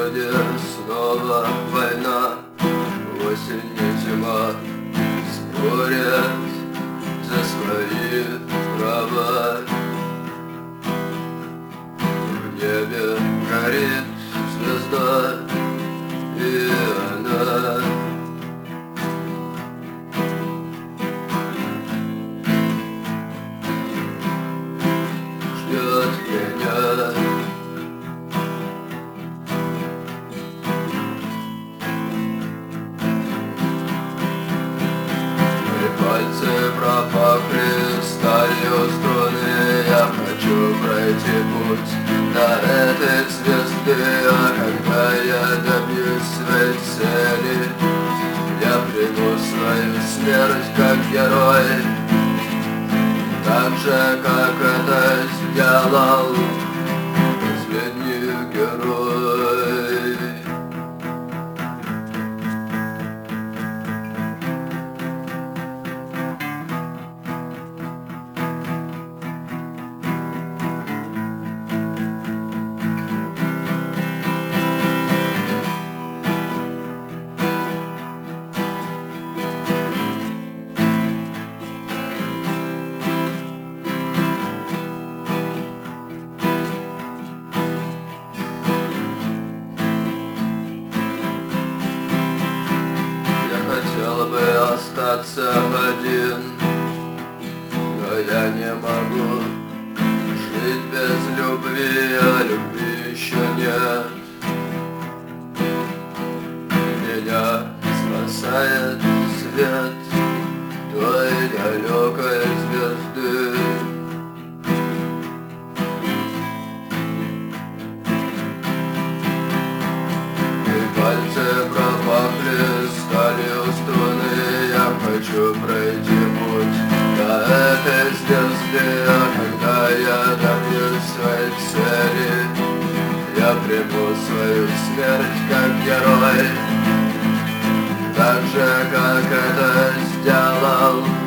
городе снова война, осень и зима спорят за свои права. В небе горит звезда, и она ждет меня. Пальцы пропахли сталью струны. Я хочу пройти путь до этой звезды, а когда я добьюсь своей цели, я приму свою смерть как герой, так же, как это сделал последний герой. Хотел бы остаться один, но я не могу жить без любви, а любви еще нет. Меня спасает свет той далекой звезды. И пальцы пропахли сталью струны. Я хочу пройти путь до этой звезды, а когда я добьюсь своей цели, я приму свою смерть как герой, так же, как это сделал